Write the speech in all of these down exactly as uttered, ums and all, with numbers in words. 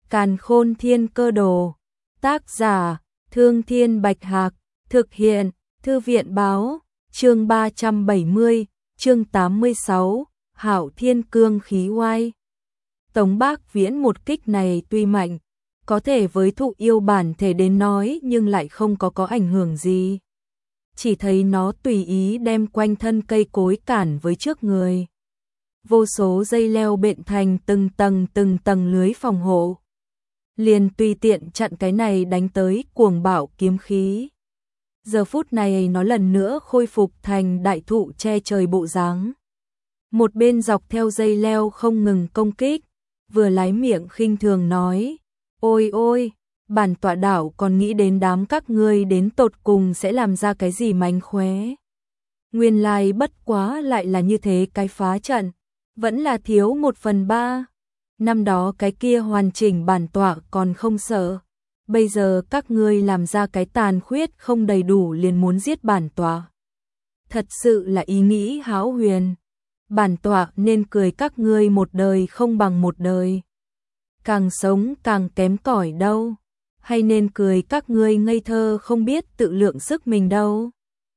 Càn Khôn Thiên Cơ Đồ. Tác giả: Thương Thiên Bạch Hạc. Thực hiện: Thư viện báo. Chương ba trăm bảy mươi, chương tám mươi sáu, Hạo Thiên Cương Khí Oai. Tống Bác Viễn một kích này tuy mạnh, có thể với thụ yêu bản thể đến nói nhưng lại không có có ảnh hưởng gì. Chỉ thấy nó tùy ý đem quanh thân cây cối cản với trước người. Vô số dây leo bện thành từng tầng từng tầng lưới phòng hộ. Liền tùy tiện chặn cái này đánh tới cuồng bạo kiếm khí. Giờ phút này nó lần nữa khôi phục thành đại thụ che trời bộ dáng. Một bên dọc theo dây leo không ngừng công kích, vừa lái miệng khinh thường nói: "Ôi ôi, bản tọa đảo còn nghĩ đến đám các ngươi đến tột cùng sẽ làm ra cái gì mánh khóe. Nguyên lai bất quá lại là như thế cái phá trận, vẫn là thiếu một phần ba. Năm đó cái kia hoàn chỉnh bản tọa còn không sợ. Bây giờ các ngươi làm ra cái tàn khuyết không đầy đủ liền muốn giết bản tọa. Thật sự là ý nghĩ hão huyền. Bản tọa nên cười các ngươi một đời không bằng một đời. Càng sống càng kém cỏi đâu. Hay nên cười các ngươi ngây thơ không biết tự lượng sức mình đâu."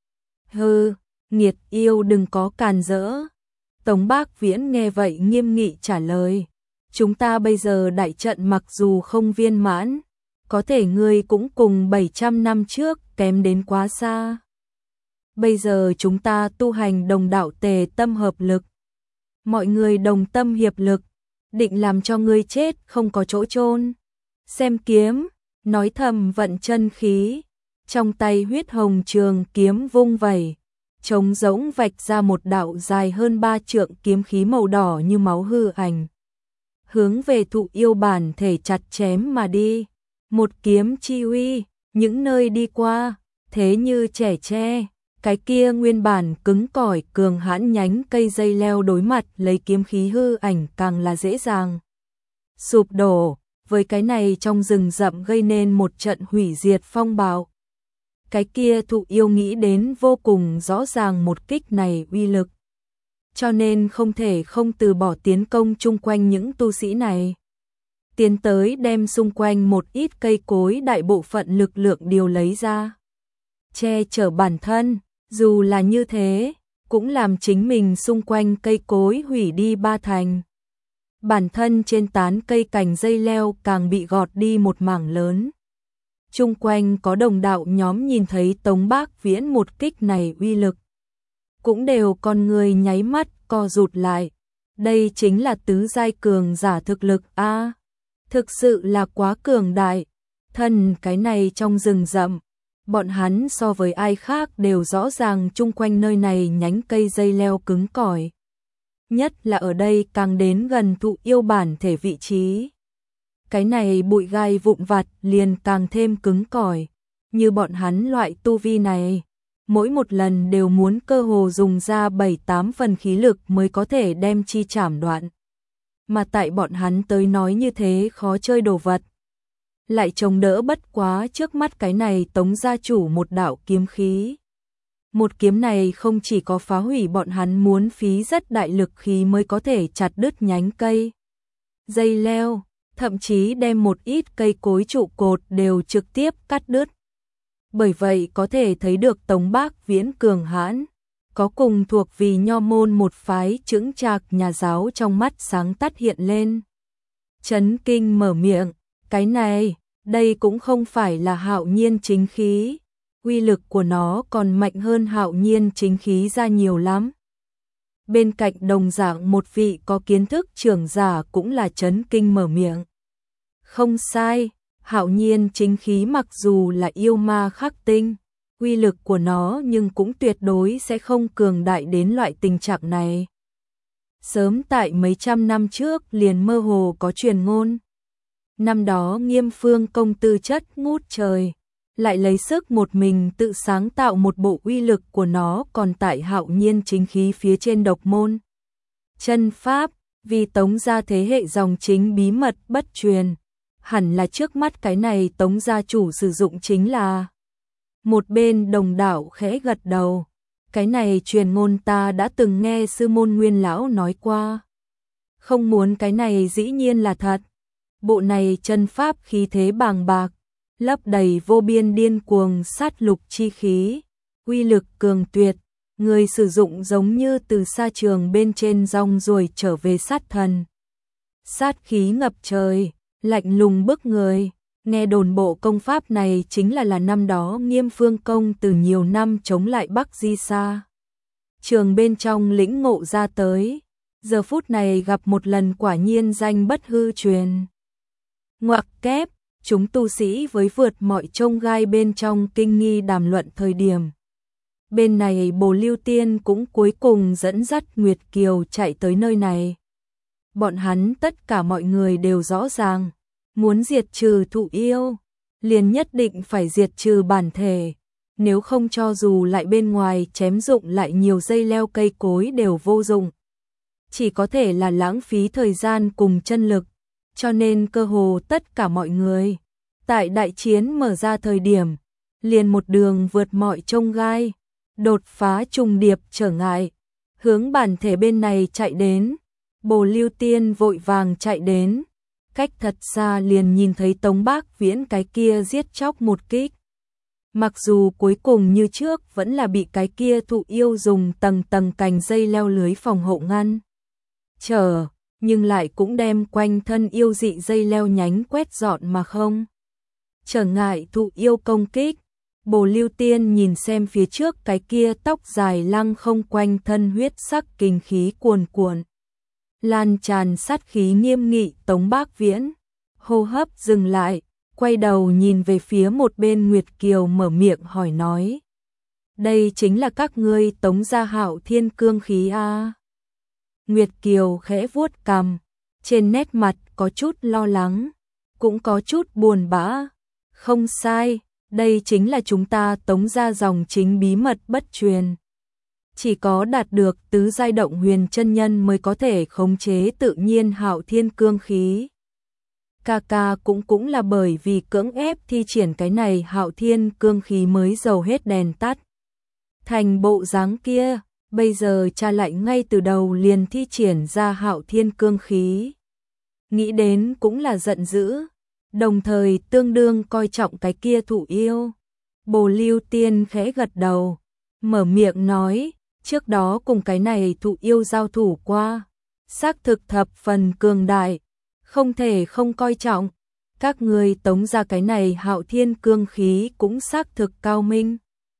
"Hừ, nghiệt yêu đừng có càn rỡ." Tống Bác Viễn nghe vậy nghiêm nghị trả lời: "Chúng ta bây giờ đại trận mặc dù không viên mãn, có thể ngươi cũng cùng bảy trăm năm trước kém đến quá xa. Bây giờ chúng ta tu hành đồng đạo tề tâm hợp lực. Mọi người đồng tâm hiệp lực, định làm cho ngươi chết không có chỗ chôn." Xem kiếm, nói thầm vận chân khí, trong tay huyết hồng trường kiếm vung vẩy, trống rỗng vạch ra một đạo dài hơn ba trượng kiếm khí màu đỏ như máu hư ảnh. Hướng về thụ yêu bản thể chặt chém mà đi. Một kiếm chi uy, những nơi đi qua, thế như trẻ tre, cái kia nguyên bản cứng cỏi cường hãn nhánh cây dây leo đối mặt lấy kiếm khí hư ảnh càng là dễ dàng sụp đổ, với cái này trong rừng rậm gây nên một trận hủy diệt phong bạo. Cái kia thụ yêu nghĩ đến vô cùng rõ ràng một kích này uy lực, cho nên không thể không từ bỏ tiến công chung quanh những tu sĩ này. Tiến tới đem xung quanh một ít cây cối đại bộ phận lực lượng điều lấy ra, che chở bản thân, dù là như thế, cũng làm chính mình xung quanh cây cối hủy đi ba thành. Bản thân trên tán cây cành dây leo càng bị gọt đi một mảng lớn. Chung quanh có đồng đạo nhóm nhìn thấy Tống Bác Viễn một kích này uy lực, cũng đều con người nháy mắt co rụt lại. Đây chính là tứ giai cường giả thực lực a, thực sự là quá cường đại. Thân cái này trong rừng rậm, bọn hắn so với ai khác đều rõ ràng chung quanh nơi này nhánh cây dây leo cứng cỏi. Nhất là ở đây càng đến gần thụ yêu bản thể vị trí. Cái này bụi gai vụn vặt liền càng thêm cứng cỏi. Như bọn hắn loại tu vi này, mỗi một lần đều muốn cơ hồ dùng ra bảy tám phần khí lực mới có thể đem chi chảm đoạn. Mà tại bọn hắn tới nói như thế khó chơi đồ vật, lại chống đỡ bất quá trước mắt cái này Tống gia chủ một đạo kiếm khí. Một kiếm này không chỉ có phá hủy bọn hắn muốn phí rất đại lực khí mới có thể chặt đứt nhánh cây, dây leo, thậm chí đem một ít cây cối trụ cột đều trực tiếp cắt đứt. Bởi vậy có thể thấy được Tống Bác Viễn cường hãn, có cùng thuộc vì nho môn một phái chững chạc nhà giáo trong mắt sáng tắt hiện lên. Chấn kinh mở miệng: "Cái này, đây cũng không phải là Hạo Nhiên chính khí, uy lực của nó còn mạnh hơn Hạo Nhiên chính khí ra nhiều lắm." Bên cạnh đồng dạng một vị có kiến thức trưởng giả cũng là chấn kinh mở miệng: "Không sai, Hạo Nhiên chính khí mặc dù là yêu ma khắc tinh, uy lực của nó nhưng cũng tuyệt đối sẽ không cường đại đến loại tình trạng này. Sớm tại mấy trăm năm trước liền mơ hồ có truyền ngôn. Năm đó Nghiêm Phương công tư chất ngút trời, lại lấy sức một mình tự sáng tạo một bộ uy lực của nó còn tại Hạo Nhiên chính khí phía trên độc môn chân pháp, vì Tống gia thế hệ dòng chính bí mật bất truyền. Hẳn là trước mắt cái này Tống gia chủ sử dụng chính là." Một bên đồng đạo khẽ gật đầu: "Cái này truyền ngôn ta đã từng nghe sư môn Nguyên lão nói qua. Không muốn cái này dĩ nhiên là thật." Bộ này chân pháp khí thế bàng bạc, lấp đầy vô biên điên cuồng sát lục chi khí, uy lực cường tuyệt, người sử dụng giống như từ sa trường bên trên rong ruổi trở về sát thần. Sát khí ngập trời, lạnh lùng bức người, nghe đồn bộ công pháp này chính là là năm đó Nghiêm Phương Công từ nhiều năm chống lại Bắc Di Sa trường bên trong lĩnh ngộ ra tới, giờ phút này gặp một lần quả nhiên danh bất hư truyền. Ngoặc kép, chúng tu sĩ với vượt mọi chông gai bên trong kinh nghi đàm luận thời điểm. Bên này Bồ Lưu Tiên cũng cuối cùng dẫn dắt Nguyệt Kiều chạy tới nơi này. Bọn hắn tất cả mọi người đều rõ ràng, muốn diệt trừ thụ yêu, liền nhất định phải diệt trừ bản thể, nếu không cho dù lại bên ngoài chém dụng lại nhiều dây leo cây cối đều vô dụng. Chỉ có thể là lãng phí thời gian cùng chân lực, cho nên cơ hồ tất cả mọi người, tại đại chiến mở ra thời điểm, liền một đường vượt mọi chông gai, đột phá trùng điệp trở ngại, hướng bản thể bên này chạy đến. Bồ Lưu Tiên vội vàng chạy đến, cách thật xa liền nhìn thấy Tống Bác Viễn cái kia giết chóc một kích. Mặc dù cuối cùng như trước vẫn là bị cái kia thụ yêu dùng tầng tầng cành dây leo lưới phòng hộ ngăn trở, nhưng lại cũng đem quanh thân yêu dị dây leo nhánh quét dọn mà không trở ngại thụ yêu công kích. Bồ Lưu Tiên nhìn xem phía trước cái kia tóc dài lăng không quanh thân huyết sắc kinh khí cuồn cuộn, lan tràn sát khí nghiêm nghị Tống Bác Viễn, hô hấp dừng lại, quay đầu nhìn về phía một bên Nguyệt Kiều mở miệng hỏi nói. Đây chính là các ngươi Tống gia Hạo Thiên cương khí a? Nguyệt Kiều khẽ vuốt cằm, trên nét mặt có chút lo lắng, cũng có chút buồn bã. Không sai, đây chính là chúng ta Tống gia dòng chính bí mật bất truyền. Chỉ có đạt được tứ giai động huyền chân nhân mới có thể khống chế tự nhiên Hạo Thiên cương khí. Ca ca cũng cũng là bởi vì cưỡng ép thi triển cái này Hạo Thiên cương khí mới dầu hết đèn tắt. Thành bộ dáng kia, bây giờ cha lại ngay từ đầu liền thi triển ra Hạo Thiên cương khí. Nghĩ đến cũng là giận dữ, đồng thời tương đương coi trọng cái kia thụ yêu. Bồ Lưu Tiên khẽ gật đầu, mở miệng nói, trước đó cùng cái này thụ yêu giao thủ qua, xác thực thập phần cường đại, không thể không coi trọng. Các ngươi Tống ra cái này Hạo Thiên cương khí cũng xác thực cao minh.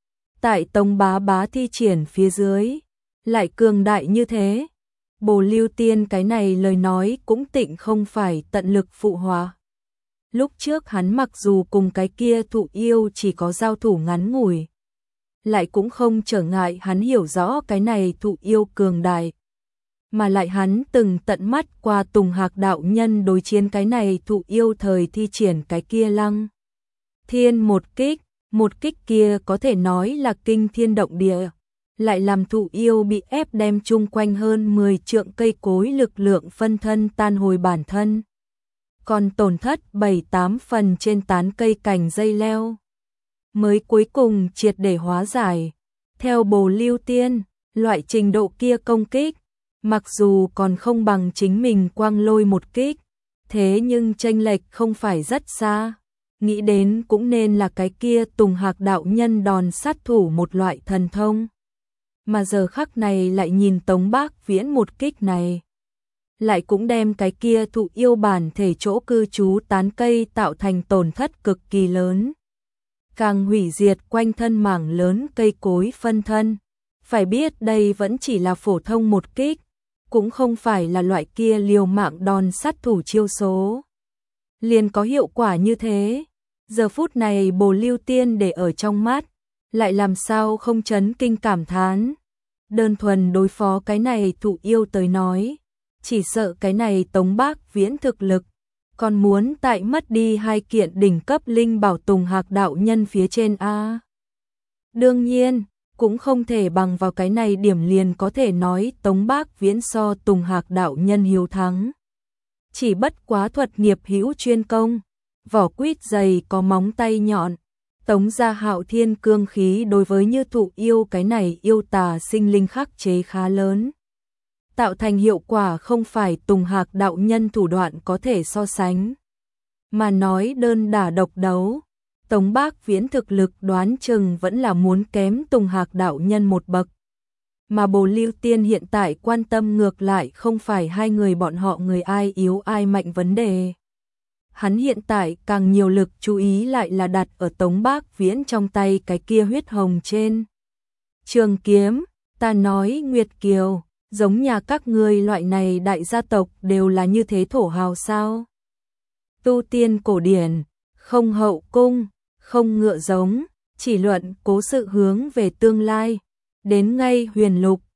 Tại Tống bá bá thi triển phía dưới, lại cường đại như thế. Bồ Lưu Tiên cái này lời nói cũng tịnh không phải tận lực phụ hòa. Lúc trước hắn mặc dù cùng cái kia thụ yêu chỉ có giao thủ ngắn ngủi, lại cũng không trở ngại hắn hiểu rõ cái này thụ yêu cường đại. Mà lại hắn từng tận mắt qua Tùng Hạc đạo nhân đối chiến cái này thụ yêu thời thi triển cái kia lăng thiên một kích, một kích kia có thể nói là kinh thiên động địa, lại làm thụ yêu bị ép đem chung quanh hơn mười trượng cây cối lực lượng phân thân tan hồi bản thân. Còn tổn thất bảy tám phần trên tán cây cành dây leo, mới cuối cùng triệt để hóa giải. Theo Bồ Lưu Tiên, loại trình độ kia công kích, mặc dù còn không bằng chính mình quang lôi một kích, thế nhưng chênh lệch không phải rất xa. Nghĩ đến cũng nên là cái kia Tùng Hạc đạo nhân đòn sát thủ một loại thần thông. Mà giờ khắc này lại nhìn Tống Bác Viễn một kích này, lại cũng đem cái kia thụ yêu bản thể chỗ cư trú tán cây tạo thành tổn thất cực kỳ lớn. Càng hủy diệt quanh thân mảng lớn cây cối phân thân. Phải biết đây vẫn chỉ là phổ thông một kích, cũng không phải là loại kia liều mạng đòn sát thủ chiêu số. Liền có hiệu quả như thế. Giờ phút này Bồ Lưu Tiên để ở trong mắt, lại làm sao không chấn kinh cảm thán. Đơn thuần đối phó cái này thụ yêu tới nói, chỉ sợ cái này Tống Bác Viễn thực lực, còn muốn tại mất đi hai kiện đỉnh cấp linh bảo Tùng Hạc đạo nhân phía trên a. Đương nhiên, cũng không thể bằng vào cái này điểm liền có thể nói Tống Bác Viễn so Tùng Hạc đạo nhân hiếu thắng. Chỉ bất quá thuật nghiệp hữu chuyên công, vỏ quýt dày có móng tay nhọn. Tống gia Hạo Thiên cương khí đối với như thụ yêu cái này yêu tà sinh linh khắc chế khá lớn. Tạo thành hiệu quả không phải Tùng Hạc đạo nhân thủ đoạn có thể so sánh. mà nói đơn đả độc đấu. Tống Bác Viễn thực lực đoán chừng vẫn là muốn kém Tùng Hạc đạo nhân một bậc. Mà Bồ Lưu Tiên hiện tại quan tâm ngược lại không phải hai người bọn họ người ai yếu ai mạnh vấn đề. Hắn hiện tại càng nhiều lực chú ý lại là đặt ở Tống Bác Viễn trong tay cái kia huyết hồng trên trường kiếm. Ta nói Nguyệt Kiều, giống nhà các ngươi loại này đại gia tộc đều là như thế thổ hào sao? Tu tiên cổ điển, không hậu cung, không ngựa giống, chỉ luận cố sự hướng về tương lai. Đến ngay huyền lục,